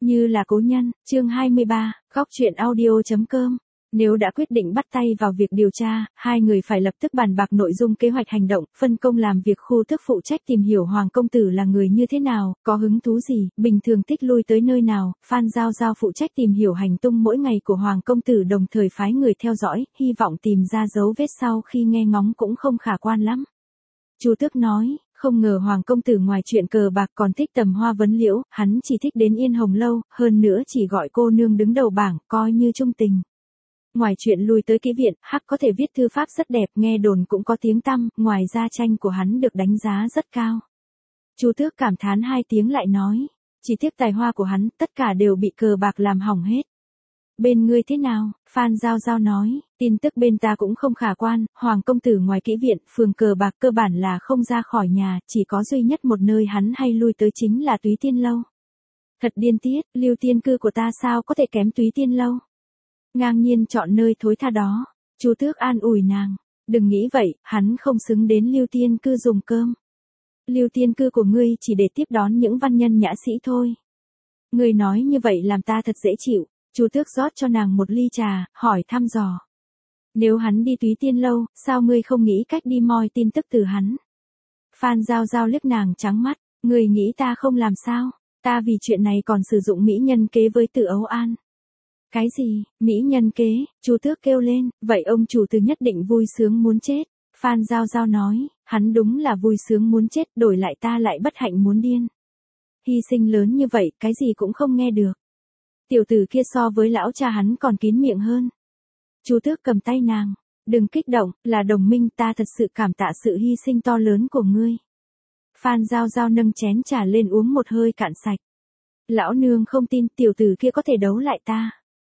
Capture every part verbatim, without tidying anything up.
Như là cố nhân, chương hai mươi ba, góc truyện audio.com. Nếu đã quyết định bắt tay vào việc điều tra, hai người phải lập tức bàn bạc nội dung kế hoạch hành động, phân công làm việc. Khu Tước phụ trách tìm hiểu Hoàng công tử là người như thế nào, có hứng thú gì, bình thường tích lui tới nơi nào. Phan Giao Giao phụ trách tìm hiểu hành tung mỗi ngày của Hoàng công tử, đồng thời phái người theo dõi, hy vọng tìm ra dấu vết sau khi nghe ngóng cũng không khả quan lắm. Chu Tước nói, không ngờ Hoàng công tử ngoài chuyện cờ bạc còn thích tầm hoa vấn liễu, hắn chỉ thích đến Yên Hồng lâu, hơn nữa chỉ gọi cô nương đứng đầu bảng, coi như trung tình. Ngoài chuyện lui tới kỹ viện, hắc có thể viết thư pháp rất đẹp, nghe đồn cũng có tiếng tăm, ngoài ra tranh của hắn được đánh giá rất cao. Chu Tước cảm thán hai tiếng lại nói, chỉ tiếc tài hoa của hắn, tất cả đều bị cờ bạc làm hỏng hết. Bên ngươi thế nào? Phan Giao Giao nói, tin tức bên ta cũng không khả quan, Hoàng công tử ngoài kỹ viện, phường cờ bạc cơ bản là không ra khỏi nhà, chỉ có duy nhất một nơi hắn hay lui tới chính là Túy Tiên lâu. Thật điên tiết, Lưu Tiên cư của ta sao có thể kém Túy Tiên lâu? Ngang nhiên chọn nơi thối tha đó. Chu Tước an ủi nàng, đừng nghĩ vậy, hắn không xứng đến Lưu Tiên cư dùng cơm. Lưu Tiên cư của ngươi chỉ để tiếp đón những văn nhân nhã sĩ thôi. Ngươi nói như vậy làm ta thật dễ chịu. Chu Tước rót cho nàng một ly trà, hỏi thăm dò. Nếu hắn đi Túy Tiên lâu, sao ngươi không nghĩ cách đi moi tin tức từ hắn? Phan Giao Giao liếc nàng trắng mắt, ngươi nghĩ ta không làm sao? Ta vì chuyện này còn sử dụng mỹ nhân kế với Từ Ấu An. Cái gì, mỹ nhân kế? Chu Tước kêu lên, vậy ông chủ Từ nhất định vui sướng muốn chết. Phan Giao Giao nói, hắn đúng là vui sướng muốn chết, đổi lại ta lại bất hạnh muốn điên. Hy sinh lớn như vậy, cái gì cũng không nghe được. Tiểu tử kia so với lão cha hắn còn kín miệng hơn. Chu Tước cầm tay nàng, đừng kích động, là đồng minh, ta thật sự cảm tạ sự hy sinh to lớn của ngươi. Phan Giao Giao nâng chén trà lên uống một hơi cạn sạch. Lão nương không tin tiểu tử kia có thể đấu lại ta.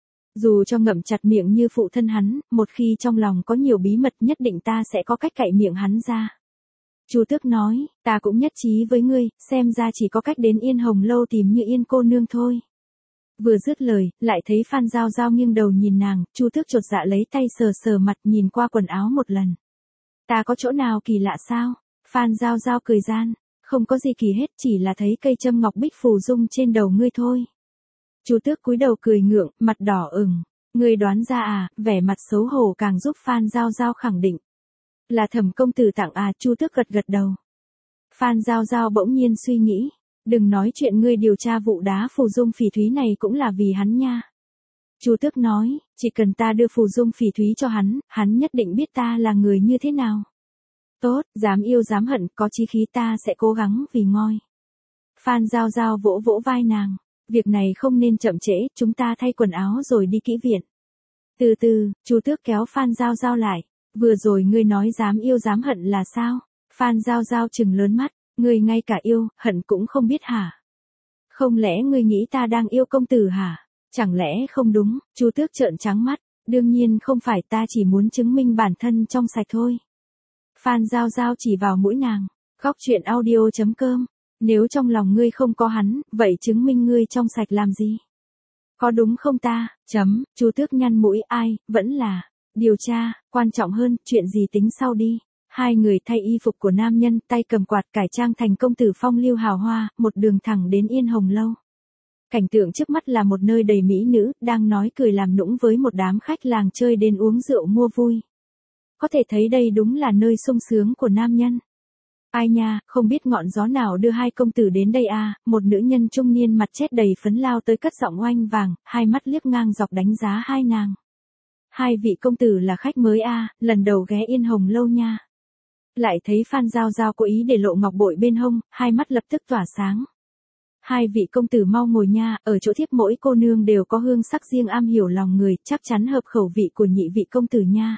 Dù cho ngậm chặt miệng như phụ thân hắn, một khi trong lòng có nhiều bí mật nhất định ta sẽ có cách cạy miệng hắn ra. Chu Tước nói, ta cũng nhất trí với ngươi, xem ra chỉ có cách đến Yên Hồng lâu tìm Như Yên cô nương thôi. Vừa dứt lời, lại thấy Phan Giao Giao nghiêng đầu nhìn nàng, Chu Tước chột dạ lấy tay sờ sờ mặt nhìn qua quần áo một lần. Ta có chỗ nào kỳ lạ sao? Phan Giao Giao cười gian, không có gì kỳ hết, chỉ là thấy cây châm ngọc bích phù dung trên đầu ngươi thôi. Chu Tước cúi đầu cười ngượng, mặt đỏ ửng. Ngươi đoán ra à? Vẻ mặt xấu hổ càng giúp Phan Giao Giao khẳng định. Là Thẩm công tử tặng à? Chu Tước gật gật đầu. Phan Giao Giao bỗng nhiên suy nghĩ. Đừng nói chuyện ngươi điều tra vụ đá phù dung phỉ thúy này cũng là vì hắn nha. Chu Tước nói, chỉ cần ta đưa phù dung phỉ thúy cho hắn, hắn nhất định biết ta là người như thế nào. Tốt, dám yêu dám hận, có chí khí ta sẽ cố gắng vì ngôi. Phan Giao Giao vỗ vỗ vai nàng, việc này không nên chậm trễ, chúng ta thay quần áo rồi đi kỹ viện. Từ từ, Chu Tước kéo Phan Giao Giao lại, vừa rồi ngươi nói dám yêu dám hận là sao? Phan Giao Giao trừng lớn mắt. Ngươi ngay cả yêu, hận cũng không biết hả? Không lẽ ngươi nghĩ ta đang yêu công tử hả? Chẳng lẽ không đúng? Chu Tước trợn trắng mắt, đương nhiên không phải, ta chỉ muốn chứng minh bản thân trong sạch thôi. Phan Giao Giao chỉ vào mũi nàng, góc truyện audio.com, nếu trong lòng ngươi không có hắn, vậy chứng minh ngươi trong sạch làm gì? Có đúng không ta? Chấm, Chu Tước nhăn mũi, ai, vẫn là điều tra, quan trọng hơn, chuyện gì tính sau đi. Hai người thay y phục của nam nhân, tay cầm quạt cải trang thành công tử phong lưu hào hoa, một đường thẳng đến Yên Hồng lâu. Cảnh tượng trước mắt là một nơi đầy mỹ nữ, đang nói cười làm nũng với một đám khách làng chơi đến uống rượu mua vui. Có thể thấy đây đúng là nơi sung sướng của nam nhân. Ai nha, không biết ngọn gió nào đưa hai công tử đến đây à? Một nữ nhân trung niên mặt chết đầy phấn lao tới cất giọng oanh vàng, hai mắt liếc ngang dọc đánh giá hai nàng. Hai vị công tử là khách mới à, lần đầu ghé Yên Hồng lâu nha. Lại thấy Phan Giao Giao cố ý để lộ ngọc bội bên hông, hai mắt lập tức tỏa sáng. Hai vị công tử mau ngồi nha, ở chỗ thiếp mỗi cô nương đều có hương sắc riêng am hiểu lòng người, chắc chắn hợp khẩu vị của nhị vị công tử nha.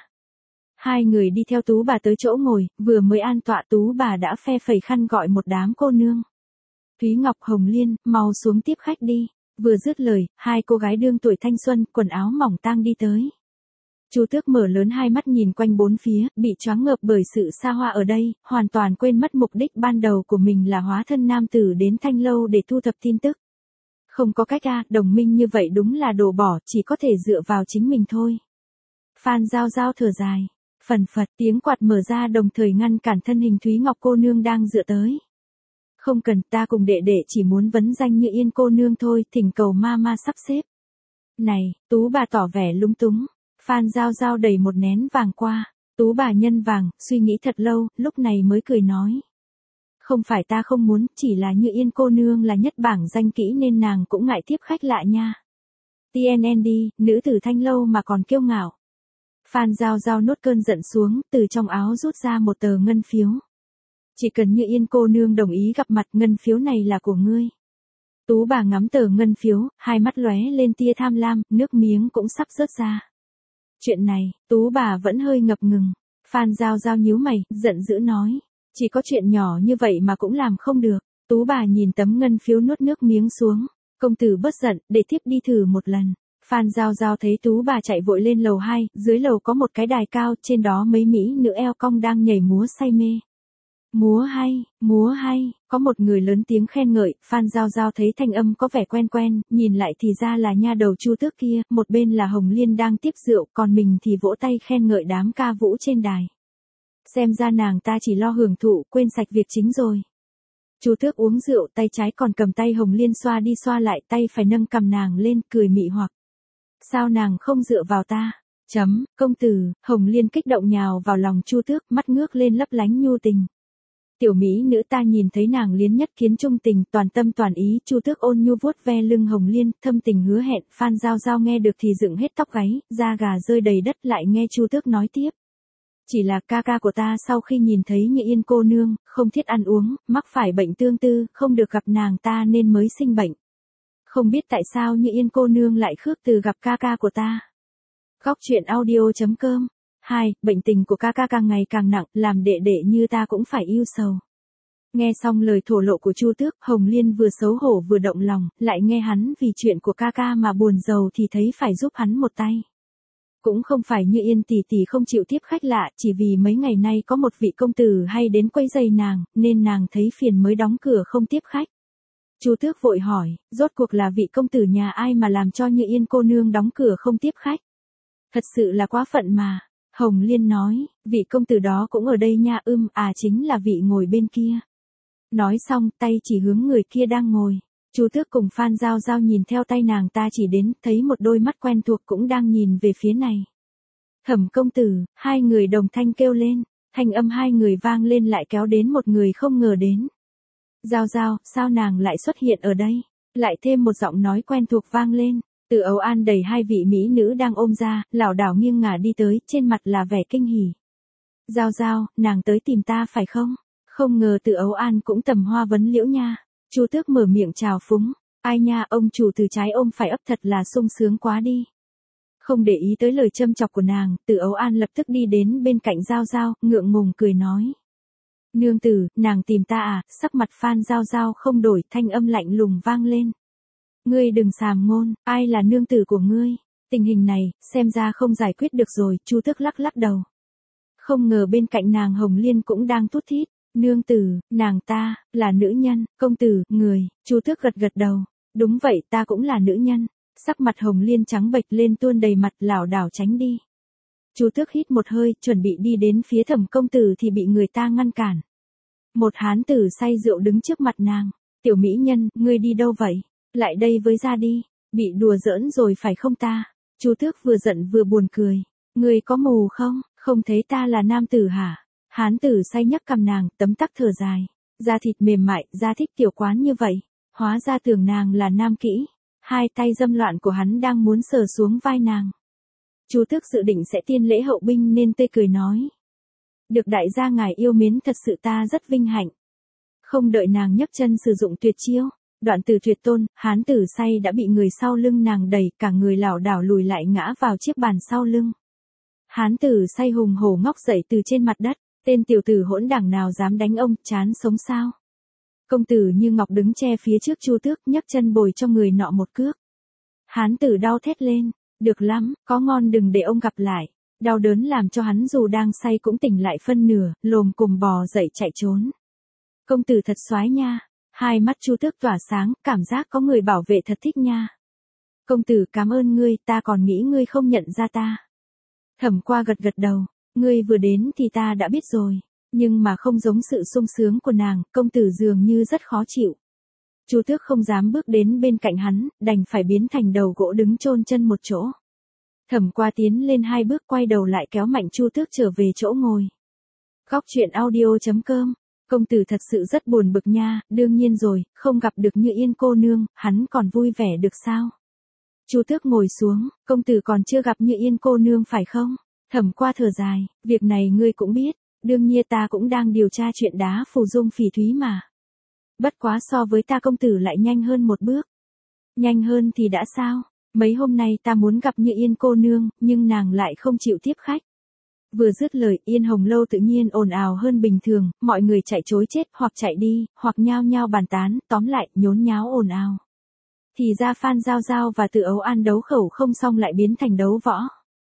Hai người đi theo Tú bà tới chỗ ngồi, vừa mới an tọa Tú bà đã phe phẩy khăn gọi một đám cô nương. Thúy Ngọc, Hồng Liên, mau xuống tiếp khách đi. Vừa dứt lời, hai cô gái đương tuổi thanh xuân, quần áo mỏng tang đi tới. Chu Tước mở lớn hai mắt nhìn quanh bốn phía, bị choáng ngợp bởi sự xa hoa ở đây, hoàn toàn quên mất mục đích ban đầu của mình là hóa thân nam tử đến Thanh lâu để thu thập tin tức. Không có cách a, đồng minh như vậy đúng là đồ bỏ, chỉ có thể dựa vào chính mình thôi. Phan Giao Giao thở dài, phần phật tiếng quạt mở ra đồng thời ngăn cản thân hình Thúy Ngọc cô nương đang dựa tới. Không cần, ta cùng đệ đệ chỉ muốn vấn danh Như Yên cô nương thôi, thỉnh cầu ma ma sắp xếp. Này, Tú bà tỏ vẻ lúng túng. Phan Giao Giao đẩy một nén vàng qua. Tú bà nhân vàng, suy nghĩ thật lâu, lúc này mới cười nói. Không phải ta không muốn, chỉ là Như Yên cô nương là nhất bảng danh kỹ nên nàng cũng ngại tiếp khách lạ nha. tê en en đi, nữ tử Thanh Lâu mà còn kiêu ngạo. Phan Giao Giao nuốt cơn giận xuống, từ trong áo rút ra một tờ ngân phiếu. Chỉ cần Như Yên cô nương đồng ý gặp mặt, ngân phiếu này là của ngươi. Tú bà ngắm tờ ngân phiếu, hai mắt lóe lên tia tham lam, nước miếng cũng sắp rớt ra. Chuyện này, Tú bà vẫn hơi ngập ngừng. Phan Giao Giao nhíu mày, giận dữ nói. Chỉ có chuyện nhỏ như vậy mà cũng làm không được. Tú bà nhìn tấm ngân phiếu nuốt nước miếng xuống. Công tử bớt giận, để tiếp đi thử một lần. Phan Giao Giao thấy Tú bà chạy vội lên lầu hai, dưới lầu có một cái đài cao, trên đó mấy mỹ nữ eo cong đang nhảy múa say mê. Múa hay, múa hay, có một người lớn tiếng khen ngợi. Phan Giao Giao thấy thanh âm có vẻ quen quen, nhìn lại thì ra là nha đầu Chu Tước kia, một bên là Hồng Liên đang tiếp rượu, còn mình thì vỗ tay khen ngợi đám ca vũ trên đài. Xem ra nàng ta chỉ lo hưởng thụ, quên sạch việc chính rồi. Chu Tước uống rượu, tay trái còn cầm tay Hồng Liên xoa đi xoa lại, tay phải nâng cầm nàng lên, cười mị hoặc. Sao nàng không dựa vào ta? Chấm, công tử. Hồng Liên kích động nhào vào lòng Chu Tước, mắt ngước lên lấp lánh nhu tình. Tiểu mỹ nữ ta nhìn thấy nàng liến nhất kiến trung tình, toàn tâm toàn ý. Chu Tước ôn nhu vuốt ve lưng Hồng Liên, thâm tình hứa hẹn. Phan Giao Giao nghe được thì dựng hết tóc gáy, da gà rơi đầy đất, lại nghe Chu Tước nói tiếp. Chỉ là ca ca của ta sau khi nhìn thấy Như Yên cô nương, không thiết ăn uống, mắc phải bệnh tương tư, không được gặp nàng ta nên mới sinh bệnh. Không biết tại sao Như Yên cô nương lại khước từ gặp ca ca của ta. Góc truyện audio chấm com. hai. Bệnh tình của ca ca càng ngày càng nặng, làm đệ đệ như ta cũng phải yêu sầu. Nghe xong lời thổ lộ của Chu Tước, Hồng Liên vừa xấu hổ vừa động lòng, lại nghe hắn vì chuyện của ca ca mà buồn rầu thì thấy phải giúp hắn một tay. Cũng không phải Như Yên tỷ tỷ không chịu tiếp khách lạ, chỉ vì mấy ngày nay có một vị công tử hay đến quấy rầy nàng, nên nàng thấy phiền mới đóng cửa không tiếp khách. Chu Tước vội hỏi, rốt cuộc là vị công tử nhà ai mà làm cho Như Yên cô nương đóng cửa không tiếp khách? Thật sự là quá phận mà. Hồng Liên nói, vị công tử đó cũng ở đây nha. Ưm, à chính là vị ngồi bên kia. Nói xong, tay chỉ hướng người kia đang ngồi. Chu Tước cùng Phan Giao Giao nhìn theo tay nàng ta chỉ đến, thấy một đôi mắt quen thuộc cũng đang nhìn về phía này. Thẩm công tử. Hai người đồng thanh kêu lên, thanh âm hai người vang lên lại kéo đến một người không ngờ đến. Giao Giao, sao nàng lại xuất hiện ở đây? Lại thêm một giọng nói quen thuộc vang lên. Từ Âu An đẩy hai vị mỹ nữ đang ôm ra, lảo đảo nghiêng ngả đi tới, trên mặt là vẻ kinh hỉ. Giao Giao, nàng tới tìm ta phải không? Không ngờ Từ Âu An cũng tầm hoa vấn liễu nha. Chu Tước mở miệng chào phúng. Ai nha, ông chủ từ trái ôm phải ấp thật là sung sướng quá đi. Không để ý tới lời châm chọc của nàng, Từ Âu An lập tức đi đến bên cạnh Giao Giao, ngượng ngùng cười nói. Nương tử, nàng tìm ta à? Sắc mặt Phan Giao Giao không đổi, thanh âm lạnh lùng vang lên. Ngươi đừng sàm ngôn, ai là nương tử của ngươi? Tình hình này, xem ra không giải quyết được rồi. Chu Tước lắc lắc đầu. Không ngờ bên cạnh nàng Hồng Liên cũng đang thút thít. Nương tử, nàng ta, là nữ nhân. Công tử, người. Chu Tước gật gật đầu. Đúng vậy, ta cũng là nữ nhân. Sắc mặt Hồng Liên trắng bệch lên tuôn đầy mặt, lảo đảo tránh đi. Chu Tước hít một hơi, chuẩn bị đi đến phía Thẩm công tử thì bị người ta ngăn cản. Một hán tử say rượu đứng trước mặt nàng. Tiểu mỹ nhân, ngươi đi đâu vậy? Lại đây với ra đi. Bị đùa giỡn rồi phải không ta? Chu Tước vừa giận vừa buồn cười. Ngươi có mù không? Không thấy ta là nam tử hả? Hán tử say nhấc cằm nàng, tấm tắc thở dài. Da thịt mềm mại, da thích tiểu quán như vậy. Hóa ra tưởng nàng là nam kỹ. Hai tay dâm loạn của hắn đang muốn sờ xuống vai nàng. Chu Tước dự định sẽ tiên lễ hậu binh nên tươi cười nói. Được đại gia ngài yêu mến thật sự ta rất vinh hạnh. Không đợi nàng nhấc chân sử dụng tuyệt chiêu. Đoạn từ tuyệt tôn, hán tử say đã bị người sau lưng nàng đẩy, cả người lảo đảo lùi lại ngã vào chiếc bàn sau lưng. Hán tử say hùng hổ ngóc dậy từ trên mặt đất. Tên tiểu tử hỗn đảng nào dám đánh ông, chán sống sao? Công tử Như Ngọc đứng che phía trước Chu Tước, nhấc chân bồi cho người nọ một cước. Hán tử đau thét lên. Được lắm, có ngon đừng để ông gặp lại. Đau đớn làm cho hắn dù đang say cũng tỉnh lại phân nửa, lồm cồm bò dậy chạy trốn. Công tử thật soái nha. Hai mắt Chu Tước tỏa sáng, cảm giác có người bảo vệ thật thích nha. Công tử cảm ơn ngươi, ta còn nghĩ ngươi không nhận ra ta. Thẩm qua gật gật đầu. Ngươi vừa đến thì ta đã biết rồi. Nhưng mà không giống sự sung sướng của nàng, công tử dường như rất khó chịu. Chu Tước không dám bước đến bên cạnh hắn, đành phải biến thành đầu gỗ đứng chôn chân một chỗ. Thẩm Qua tiến lên hai bước quay đầu lại kéo mạnh Chu Tước trở về chỗ ngồi. Góc chuyện audio chấm com. Công tử thật sự rất buồn bực nha, đương nhiên rồi, không gặp được Như Yên cô nương, hắn còn vui vẻ được sao? Chu Tước ngồi xuống, công tử còn chưa gặp Như Yên cô nương phải không? Thẩm Qua thở dài, việc này ngươi cũng biết, đương nhiên ta cũng đang điều tra chuyện đá phù dung phỉ thúy mà. Bất quá so với ta công tử lại nhanh hơn một bước. Nhanh hơn thì đã sao? Mấy hôm nay ta muốn gặp Như Yên cô nương, nhưng nàng lại không chịu tiếp khách. Vừa dứt lời, Yên Hồng Lâu tự nhiên ồn ào hơn bình thường, mọi người chạy trối chết hoặc chạy đi, hoặc nhao nhao bàn tán, tóm lại, nhốn nháo ồn ào. Thì ra Phan Giao Giao và Từ Ấu An đấu khẩu không xong lại biến thành đấu võ.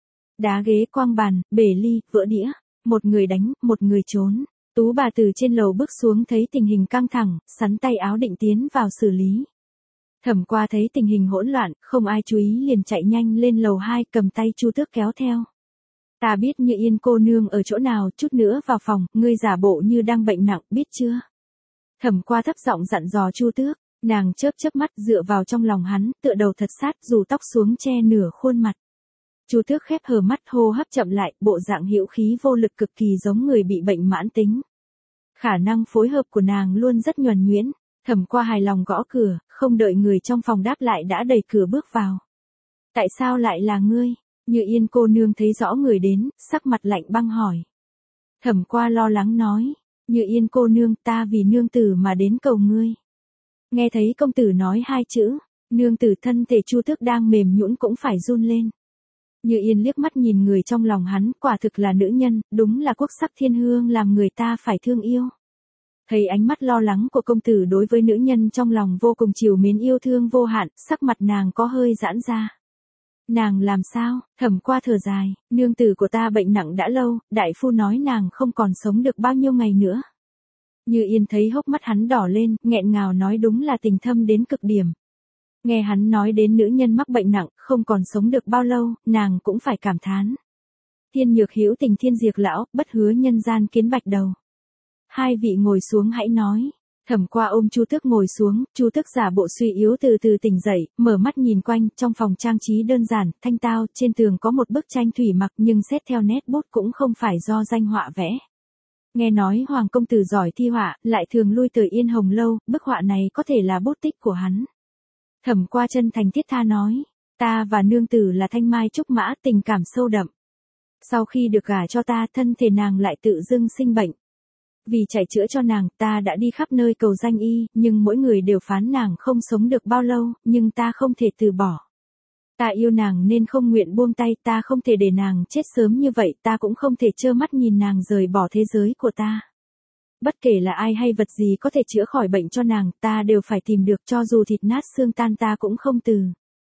Đá ghế quang bàn, bể ly, vỡ đĩa, một người đánh, một người trốn. Tú bà từ trên lầu bước xuống thấy tình hình căng thẳng, sắn tay áo định tiến vào xử lý. Thẩm Qua thấy tình hình hỗn loạn, không ai chú ý liền chạy nhanh lên lầu hai cầm tay Chu Tước kéo theo. Ta biết Như Yên cô nương ở chỗ nào, chút nữa vào phòng, ngươi giả bộ như đang bệnh nặng, biết chưa? Thẩm Qua thấp giọng dặn dò Chu Tước, nàng chớp chớp mắt dựa vào trong lòng hắn, tựa đầu thật sát, rủ tóc xuống che nửa khuôn mặt. Chu Tước khép hờ mắt, hô hấp chậm lại, bộ dạng hữu khí vô lực cực kỳ giống người bị bệnh mãn tính. Khả năng phối hợp của nàng luôn rất nhuần nhuyễn. Thẩm Qua hài lòng gõ cửa, không đợi người trong phòng đáp lại đã đẩy cửa bước vào. Tại sao lại là ngươi? Như Yên cô nương thấy rõ người đến, sắc mặt lạnh băng hỏi. Thẩm Qua lo lắng nói, Như Yên cô nương, ta vì nương tử mà đến cầu ngươi. Nghe thấy công tử nói hai chữ, nương tử thân thể Chu Tước đang mềm nhũn cũng phải run lên. Như Yên liếc mắt nhìn người trong lòng hắn, quả thực là nữ nhân, đúng là quốc sắc thiên hương làm người ta phải thương yêu. Thấy ánh mắt lo lắng của công tử đối với nữ nhân trong lòng vô cùng trìu mến yêu thương vô hạn, sắc mặt nàng có hơi giãn ra. Nàng làm sao? Thẩm Qua thở dài, nương tử của ta bệnh nặng đã lâu, đại phu nói nàng không còn sống được bao nhiêu ngày nữa. Như Yên thấy hốc mắt hắn đỏ lên, nghẹn ngào nói đúng là tình thâm đến cực điểm. Nghe hắn nói đến nữ nhân mắc bệnh nặng, không còn sống được bao lâu, nàng cũng phải cảm thán. Thiên nhược hữu tình thiên diệt lão, bất hứa nhân gian kiến bạch đầu. Hai vị ngồi xuống hãy nói. Thẩm Qua ôm Chu Tước ngồi xuống, Chu Tước giả bộ suy yếu từ từ tỉnh dậy, mở mắt nhìn quanh, trong phòng trang trí đơn giản, thanh tao, trên tường có một bức tranh thủy mặc nhưng xét theo nét bút cũng không phải do danh họa vẽ. Nghe nói Hoàng công tử giỏi thi họa, lại thường lui tới Yên Hồng Lâu, bức họa này có thể là bút tích của hắn. Thẩm Qua chân thành thiết tha nói, ta và nương tử là thanh mai trúc mã, tình cảm sâu đậm. Sau khi được gả cho ta, thân thể nàng lại tự dưng sinh bệnh. Vì chạy chữa cho nàng, ta đã đi khắp nơi cầu danh y, nhưng mỗi người đều phán nàng không sống được bao lâu, nhưng ta không thể từ bỏ. Ta yêu nàng nên không nguyện buông tay, ta không thể để nàng chết sớm như vậy, ta cũng không thể trơ mắt nhìn nàng rời bỏ thế giới của ta. Bất kể là ai hay vật gì có thể chữa khỏi bệnh cho nàng, ta đều phải tìm được, cho dù thịt nát xương tan ta cũng không từ.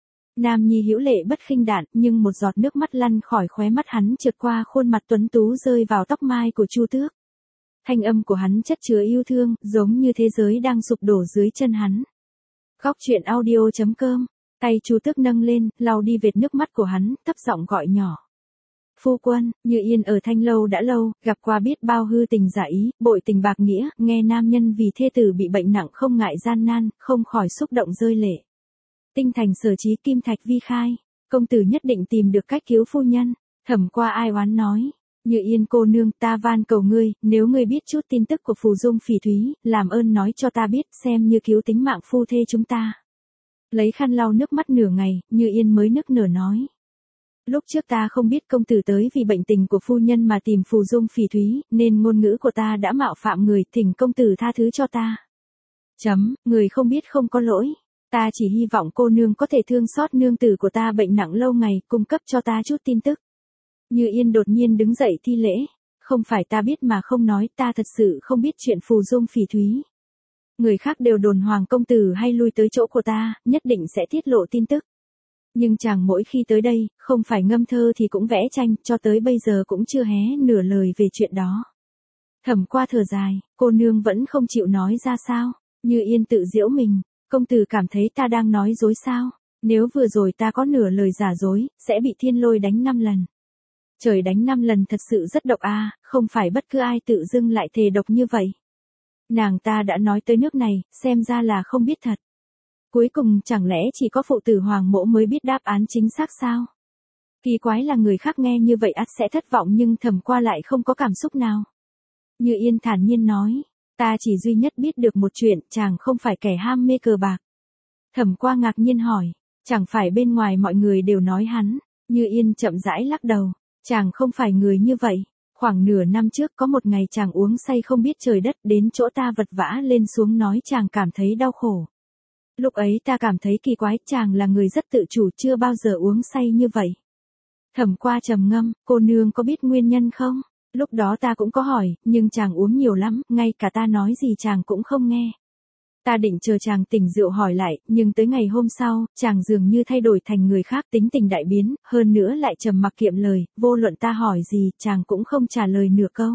Nam nhi hữu lệ bất khinh đạn, nhưng một giọt nước mắt lăn khỏi khóe mắt hắn trượt qua khuôn mặt tuấn tú rơi vào tóc mai của Chu Tước. Thanh âm của hắn chất chứa yêu thương, giống như thế giới đang sụp đổ dưới chân hắn. Góc chuyện audio chấm com. Tay Chu Tước nâng lên, lau đi vệt nước mắt của hắn, thấp giọng gọi nhỏ. Phu quân, Như Yên ở Thanh Lâu đã lâu, gặp qua biết bao hư tình giả ý, bội tình bạc nghĩa, nghe nam nhân vì thê tử bị bệnh nặng không ngại gian nan, không khỏi xúc động rơi lệ. Tinh thành sở trí kim thạch vi khai, công tử nhất định tìm được cách cứu phu nhân. Thẩm Qua ai oán nói, Như Yên cô nương, ta van cầu ngươi, nếu ngươi biết chút tin tức của phù dung phỉ thúy, làm ơn nói cho ta biết, xem như cứu tính mạng phu thê chúng ta. Lấy khăn lau nước mắt nửa ngày, Như Yên mới nức nở nói. Lúc trước ta không biết công tử tới vì bệnh tình của phu nhân mà tìm phù dung phỉ thúy, nên ngôn ngữ của ta đã mạo phạm người, thỉnh công tử tha thứ cho ta. Chấm, người không biết không có lỗi. Ta chỉ hy vọng cô nương có thể thương xót nương tử của ta bệnh nặng lâu ngày, cung cấp cho ta chút tin tức. Như Yên đột nhiên đứng dậy thi lễ. Không phải ta biết mà không nói, ta thật sự không biết chuyện phù dung phỉ thúy. Người khác đều đồn Hoàng công tử hay lui tới chỗ của ta, nhất định sẽ tiết lộ tin tức. Nhưng chàng mỗi khi tới đây, không phải ngâm thơ thì cũng vẽ tranh, cho tới bây giờ cũng chưa hé nửa lời về chuyện đó. Thẩm Qua thở dài, cô nương vẫn không chịu nói ra sao? Như Yên tự giễu mình, công tử cảm thấy ta đang nói dối sao? Nếu vừa rồi ta có nửa lời giả dối, sẽ bị thiên lôi đánh năm lần. Trời đánh năm lần thật sự rất độc a, không phải bất cứ ai tự dưng lại thề độc như vậy. Nàng ta đã nói tới nước này, xem ra là không biết thật. Cuối cùng chẳng lẽ chỉ có phụ tử Hoàng Mỗ mới biết đáp án chính xác sao? Kỳ quái là người khác nghe như vậy ắt sẽ thất vọng nhưng Thẩm Qua lại không có cảm xúc nào. Như Yên thản nhiên nói, ta chỉ duy nhất biết được một chuyện, chàng không phải kẻ ham mê cờ bạc. Thẩm Qua ngạc nhiên hỏi, chẳng phải bên ngoài mọi người đều nói hắn. Như Yên chậm rãi lắc đầu, chàng không phải người như vậy. Khoảng nửa năm trước có một ngày chàng uống say không biết trời đất đến chỗ ta vật vã lên xuống nói chàng cảm thấy đau khổ. Lúc ấy ta cảm thấy kỳ quái, chàng là người rất tự chủ chưa bao giờ uống say như vậy. Thẩm Qua trầm ngâm, cô nương có biết nguyên nhân không? Lúc đó ta cũng có hỏi, nhưng chàng uống nhiều lắm, ngay cả ta nói gì chàng cũng không nghe. Ta định chờ chàng tỉnh rượu hỏi lại, nhưng tới ngày hôm sau, chàng dường như thay đổi thành người khác, tính tình đại biến, hơn nữa lại trầm mặc kiệm lời, vô luận ta hỏi gì, chàng cũng không trả lời nửa câu.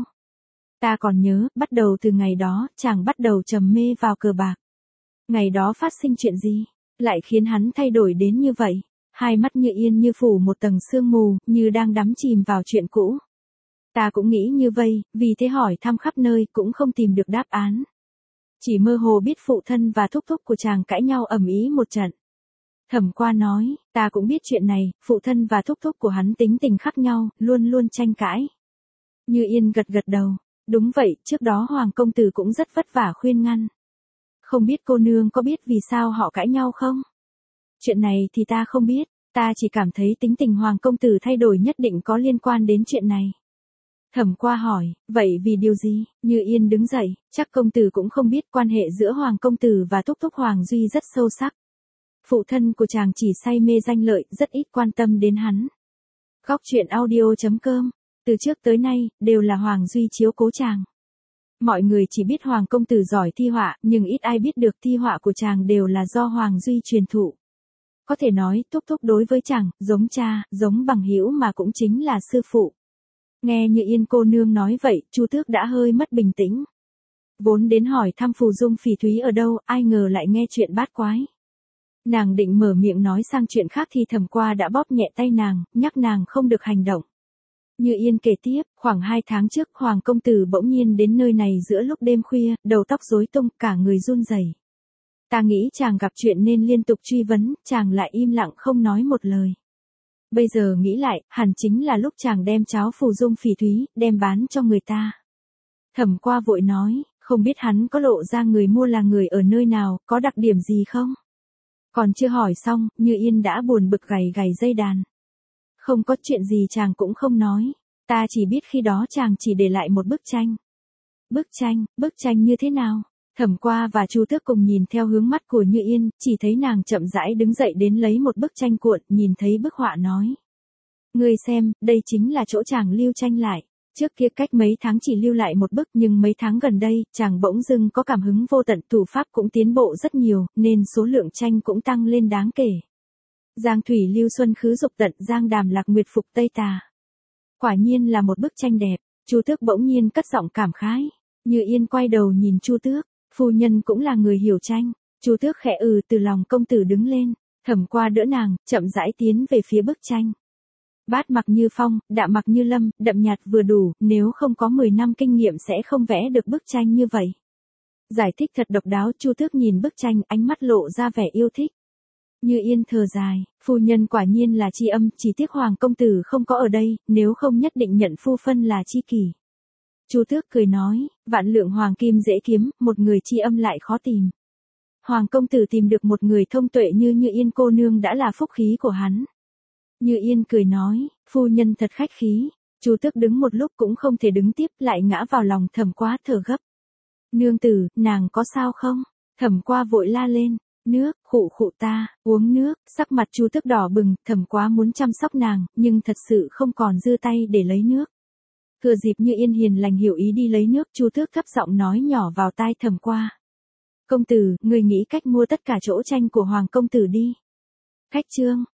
Ta còn nhớ, bắt đầu từ ngày đó, chàng bắt đầu trầm mê vào cờ bạc. Ngày đó phát sinh chuyện gì, lại khiến hắn thay đổi đến như vậy? Hai mắt Như Yên như phủ một tầng sương mù, như đang đắm chìm vào chuyện cũ. Ta cũng nghĩ như vậy, vì thế hỏi thăm khắp nơi cũng không tìm được đáp án. Chỉ mơ hồ biết phụ thân và thúc thúc của chàng cãi nhau ầm ĩ một trận. Thẩm Qua nói, ta cũng biết chuyện này, phụ thân và thúc thúc của hắn tính tình khác nhau, luôn luôn tranh cãi. Như Yên gật gật đầu, đúng vậy, trước đó Hoàng công tử cũng rất vất vả khuyên ngăn. Không biết cô nương có biết vì sao họ cãi nhau không? Chuyện này thì ta không biết, ta chỉ cảm thấy tính tình Hoàng công tử thay đổi nhất định có liên quan đến chuyện này. Thẩm Qua hỏi, vậy vì điều gì? Như Yên đứng dậy, chắc công tử cũng không biết quan hệ giữa Hoàng công tử và thúc thúc Hoàng Duy rất sâu sắc. Phụ thân của chàng chỉ say mê danh lợi, rất ít quan tâm đến hắn. Góc truyện audio chấm com, từ trước tới nay, đều là Hoàng Duy chiếu cố chàng. Mọi người chỉ biết Hoàng công tử giỏi thi họa, nhưng ít ai biết được thi họa của chàng đều là do Hoàng Duy truyền thụ. Có thể nói, thúc thúc đối với chàng, giống cha, giống bằng hữu mà cũng chính là sư phụ. Nghe Như Yên cô nương nói vậy, Chu Tước đã hơi mất bình tĩnh. Vốn đến hỏi thăm Phù Dung Phỉ Thúy ở đâu, ai ngờ lại nghe chuyện bát quái. Nàng định mở miệng nói sang chuyện khác thì Thẩm Qua đã bóp nhẹ tay nàng, nhắc nàng không được hành động. Như Yên kể tiếp, khoảng hai tháng trước Hoàng công tử bỗng nhiên đến nơi này giữa lúc đêm khuya, đầu tóc rối tung, cả người run rẩy. Ta nghĩ chàng gặp chuyện nên liên tục truy vấn, chàng lại im lặng không nói một lời. Bây giờ nghĩ lại, hẳn chính là lúc chàng đem cháo Phù Dung Phỉ Thúy, đem bán cho người ta. Thẩm Qua vội nói, không biết hắn có lộ ra người mua là người ở nơi nào, có đặc điểm gì không? Còn chưa hỏi xong, Như Yên đã buồn bực gảy gảy dây đàn. Không có chuyện gì chàng cũng không nói, ta chỉ biết khi đó chàng chỉ để lại một bức tranh. Bức tranh, bức tranh như thế nào? Thẩm Qua và Chu Tước cùng nhìn theo hướng mắt của Như Yên, chỉ thấy nàng chậm rãi đứng dậy đến lấy một bức tranh cuộn, nhìn thấy bức họa nói. Ngươi xem, đây chính là chỗ chàng lưu tranh lại. Trước kia cách mấy tháng chỉ lưu lại một bức nhưng mấy tháng gần đây, chàng bỗng dưng có cảm hứng vô tận, thủ pháp cũng tiến bộ rất nhiều, nên số lượng tranh cũng tăng lên đáng kể. Giang thủy lưu xuân khứ dục tận, giang đàm lạc nguyệt phục tây tà. Quả nhiên là một bức tranh đẹp. Chu Tước bỗng nhiên cất giọng cảm khái. Như Yên quay đầu nhìn Chu Tước, phu nhân cũng là người hiểu tranh. Chu Tước khẽ ừ, từ lòng công tử đứng lên, Thẩm Qua đỡ nàng, chậm rãi tiến về phía bức tranh. Bát mặc như phong, đạm mặc như lâm, đậm nhạt vừa đủ, nếu không có mười năm kinh nghiệm sẽ không vẽ được bức tranh như vậy. Giải thích thật độc đáo. Chu Tước nhìn bức tranh, ánh mắt lộ ra vẻ yêu thích. Như Yên thở dài, phu nhân quả nhiên là tri âm, chỉ tiếc Hoàng công tử không có ở đây, nếu không nhất định nhận phu phân là tri kỷ. Chu Tước cười nói, vạn lượng hoàng kim dễ kiếm, một người tri âm lại khó tìm. Hoàng công tử tìm được một người thông tuệ như Như Yên cô nương đã là phúc khí của hắn. Như Yên cười nói, phu nhân thật khách khí. Chu Tước đứng một lúc cũng không thể đứng tiếp, lại ngã vào lòng Thẩm Qua thở gấp. Nương tử, nàng có sao không? Thẩm Qua vội la lên. Nước, khụ khụ ta, uống nước. Sắc mặt Chu Tước đỏ bừng, Thẩm Qua muốn chăm sóc nàng, nhưng thật sự không còn dư tay để lấy nước. Thừa dịp Như Yên hiền lành hiểu ý đi lấy nước, Chu Tước thấp giọng nói nhỏ vào tai Thẩm Qua. Công tử, người nghĩ cách mua tất cả chỗ tranh của Hoàng công tử đi. Khách trương,